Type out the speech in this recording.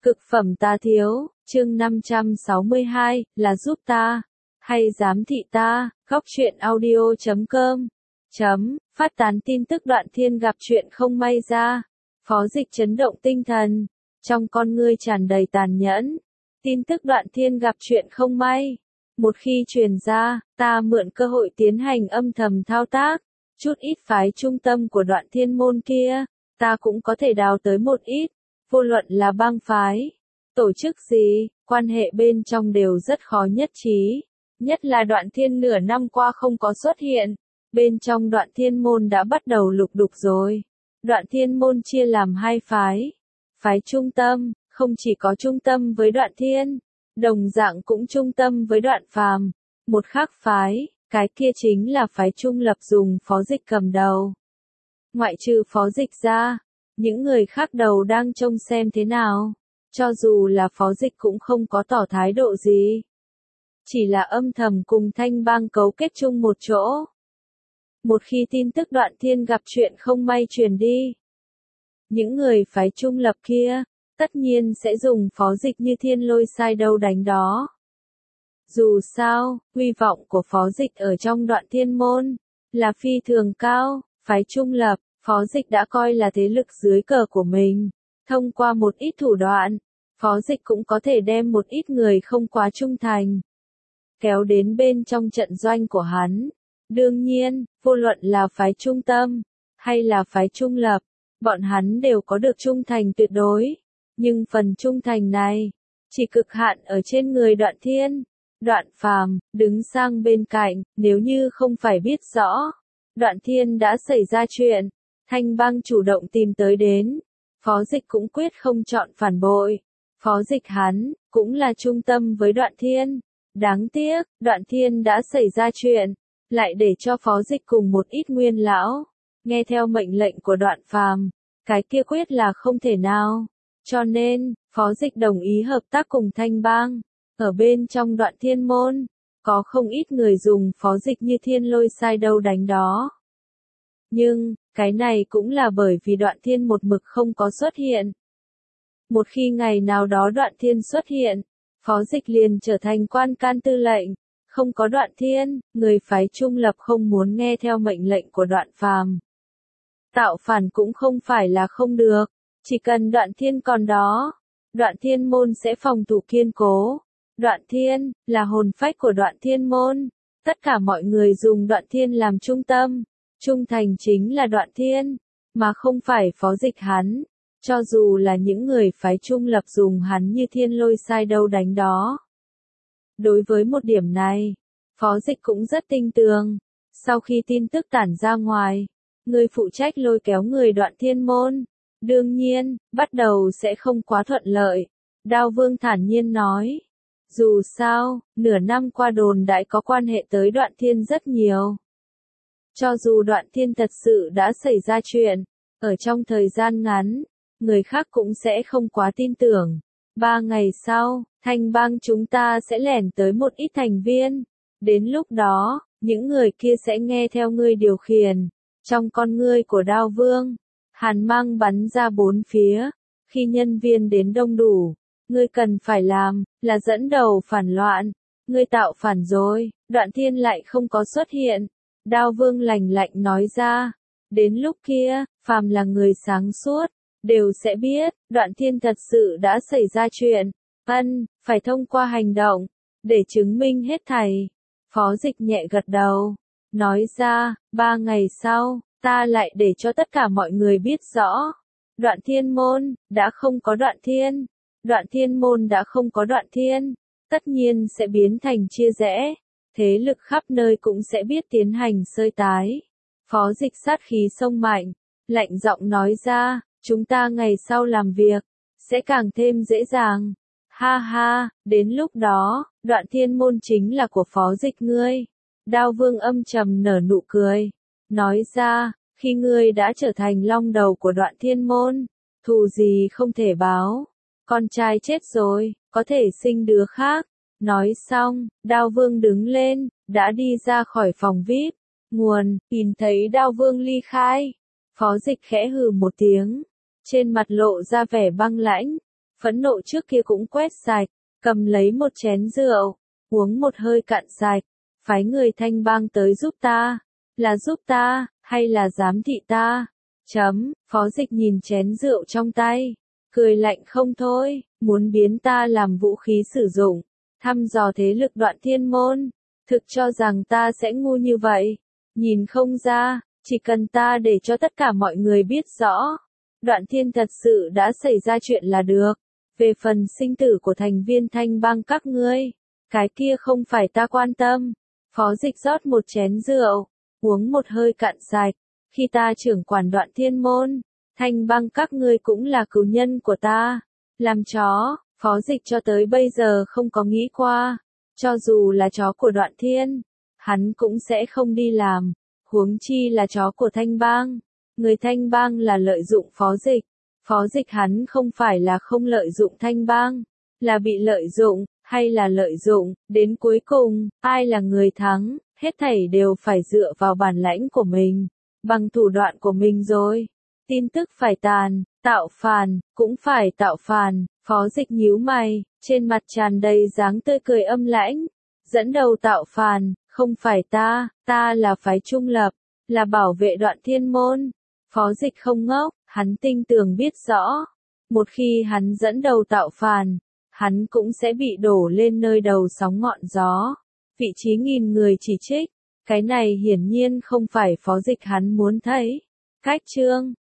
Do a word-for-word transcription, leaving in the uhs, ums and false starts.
Cực phẩm ta thiếu, chương năm trăm sáu mươi hai, là giúp ta, hay giám thị ta, góc truyện audio chấm com, chấm, phát tán tin tức Đoạn Thiên gặp chuyện không may ra. Phó Dịch chấn động tinh thần, trong con ngươi tràn đầy tàn nhẫn. Tin tức Đoạn Thiên gặp chuyện không may. Một khi truyền ra, ta mượn cơ hội tiến hành âm thầm thao tác. Chút ít phái trung tâm của Đoạn Thiên môn kia, ta cũng có thể đào tới một ít. Vô luận là bang phái, tổ chức gì, quan hệ bên trong đều rất khó nhất trí. Nhất là Đoạn Thiên nửa năm qua không có xuất hiện. Bên trong Đoạn Thiên môn đã bắt đầu lục đục rồi. Đoạn Thiên môn chia làm hai phái. Phái trung tâm, không chỉ có trung tâm với Đoạn Thiên, đồng dạng cũng trung tâm với Đoạn Phàm. Một khác phái, cái kia chính là phái trung lập dùng Phó Dịch cầm đầu. Ngoại trừ Phó Dịch ra, những người khác đầu đang trông xem thế nào. Cho dù là Phó Dịch cũng không có tỏ thái độ gì. Chỉ là âm thầm cùng Thanh Bang cấu kết chung một chỗ. Một khi tin tức Đoạn Thiên gặp chuyện không may truyền đi, những người phái trung lập kia, tất nhiên sẽ dùng Phó Dịch như thiên lôi sai đâu đánh đó. Dù sao, uy vọng của Phó Dịch ở trong Đoạn Thiên môn, là phi thường cao, phái trung lập, Phó Dịch đã coi là thế lực dưới cờ của mình. Thông qua một ít thủ đoạn, Phó Dịch cũng có thể đem một ít người không quá trung thành kéo đến bên trong trận doanh của hắn. Đương nhiên, vô luận là phái trung tâm, hay là phái trung lập, bọn hắn đều có được trung thành tuyệt đối. Nhưng phần trung thành này, chỉ cực hạn ở trên người Đoạn Thiên. Đoạn Phàm đứng sang bên cạnh, nếu như không phải biết rõ, Đoạn Thiên đã xảy ra chuyện, Thanh Bang chủ động tìm tới đến, Phó Dịch cũng quyết không chọn phản bội. Phó Dịch hắn, cũng là trung tâm với Đoạn Thiên. Đáng tiếc, Đoạn Thiên đã xảy ra chuyện, lại để cho Phó Dịch cùng một ít nguyên lão nghe theo mệnh lệnh của Đoạn Phàm, cái kia quyết là không thể nào. Cho nên, Phó Dịch đồng ý hợp tác cùng Thanh Bang. Ở bên trong Đoạn Thiên môn, có không ít người dùng Phó Dịch như thiên lôi sai đâu đánh đó. Nhưng, cái này cũng là bởi vì Đoạn Thiên một mực không có xuất hiện. Một khi ngày nào đó Đoạn Thiên xuất hiện, Phó Dịch liền trở thành quan can tư lệnh. Không có Đoạn Thiên, người phái trung lập không muốn nghe theo mệnh lệnh của Đoạn Phàm. Tạo phản cũng không phải là không được, chỉ cần Đoạn Thiên còn đó, Đoạn Thiên môn sẽ phòng thủ kiên cố. Đoạn Thiên, là hồn phách của Đoạn Thiên môn. Tất cả mọi người dùng Đoạn Thiên làm trung tâm. Trung thành chính là Đoạn Thiên, mà không phải Phó Dịch hắn. Cho dù là những người phái trung lập dùng hắn như thiên lôi sai đâu đánh đó. Đối với một điểm này, Phó Dịch cũng rất tinh tường. Sau khi tin tức tản ra ngoài, người phụ trách lôi kéo người Đoạn Thiên môn. Đương nhiên, bắt đầu sẽ không quá thuận lợi. Đao Vương thản nhiên nói. Dù sao, nửa năm qua đồn đại có quan hệ tới Đoạn Thiên rất nhiều. Cho dù Đoạn Thiên thật sự đã xảy ra chuyện, ở trong thời gian ngắn, người khác cũng sẽ không quá tin tưởng. Ba ngày sau, Thanh Bang chúng ta sẽ lẻn tới một ít thành viên. Đến lúc đó, những người kia sẽ nghe theo ngươi điều khiển. Trong con ngươi của Đao Vương, hàn mang bắn ra bốn phía. Khi nhân viên đến đông đủ, ngươi cần phải làm, là dẫn đầu phản loạn. Ngươi tạo phản rồi, Đoạn Thiên lại không có xuất hiện. Đao Vương lạnh lạnh nói ra. Đến lúc kia, phàm là người sáng suốt, đều sẽ biết, Đoạn Thiên thật sự đã xảy ra chuyện. Ân, phải thông qua hành động, để chứng minh hết thảy. Phó Dịch nhẹ gật đầu, nói ra, ba ngày sau, ta lại để cho tất cả mọi người biết rõ. Đoạn Thiên môn, đã không có Đoạn Thiên. Đoạn Thiên môn đã không có Đoạn Thiên. Tất nhiên sẽ biến thành chia rẽ. Thế lực khắp nơi cũng sẽ biết tiến hành sơi tái. Phó Dịch sát khí sông mạnh, lạnh giọng nói ra. Chúng ta ngày sau làm việc, sẽ càng thêm dễ dàng. Ha ha, đến lúc đó, Đoạn Thiên môn chính là của Phó Dịch ngươi. Đao Vương âm trầm nở nụ cười. Nói ra, khi ngươi đã trở thành long đầu của Đoạn Thiên môn, thù gì không thể báo. Con trai chết rồi, có thể sinh đứa khác. Nói xong, Đao Vương đứng lên, đã đi ra khỏi phòng vi ai pi. Nguồn, nhìn thấy Đao Vương ly khai. Phó Dịch khẽ hừ một tiếng. Trên mặt lộ ra vẻ băng lãnh. phẫn nộ trước kia cũng quét sạch, cầm lấy một chén rượu, uống một hơi cạn sạch, phái người Thanh Bang tới giúp ta, là giúp ta, hay là giám thị ta? Chấm, Phó Dịch nhìn chén rượu trong tay, cười lạnh không thôi, muốn biến ta làm vũ khí sử dụng, thăm dò thế lực Đoạn Thiên Môn, thực cho rằng ta sẽ ngu như vậy, nhìn không ra, chỉ cần ta để cho tất cả mọi người biết rõ, Đoạn Thiên thật sự đã xảy ra chuyện là được, về phần sinh tử của thành viên Thanh Bang các ngươi, cái kia không phải ta quan tâm. Phó Dịch rót một chén rượu, uống một hơi cạn sạch, khi ta trưởng quản Đoạn Thiên Môn, Thanh Bang các ngươi cũng là cừu nhân của ta. Làm chó, Phó Dịch cho tới bây giờ không có nghĩ qua, cho dù là chó của Đoạn Thiên, hắn cũng sẽ không đi làm, huống chi là chó của Thanh Bang. Người Thanh Bang là lợi dụng Phó Dịch, Phó Dịch hắn không phải là không lợi dụng Thanh Bang, là bị lợi dụng, hay là lợi dụng, đến cuối cùng, ai là người thắng, hết thảy đều phải dựa vào bản lãnh của mình, bằng thủ đoạn của mình rồi. Tin tức phải tàn, tạo phản, cũng phải tạo phản, Phó Dịch nhíu mày, trên mặt tràn đầy dáng tươi cười âm lãnh, dẫn đầu tạo phản, không phải ta, ta là phái trung lập, là bảo vệ Đoạn Thiên Môn. Phó Dịch không ngốc, hắn tinh tường biết rõ, một khi hắn dẫn đầu tạo phản, hắn cũng sẽ bị đổ lên nơi đầu sóng ngọn gió, vị trí nghìn người chỉ trích, cái này hiển nhiên không phải Phó Dịch hắn muốn thấy. Cách chương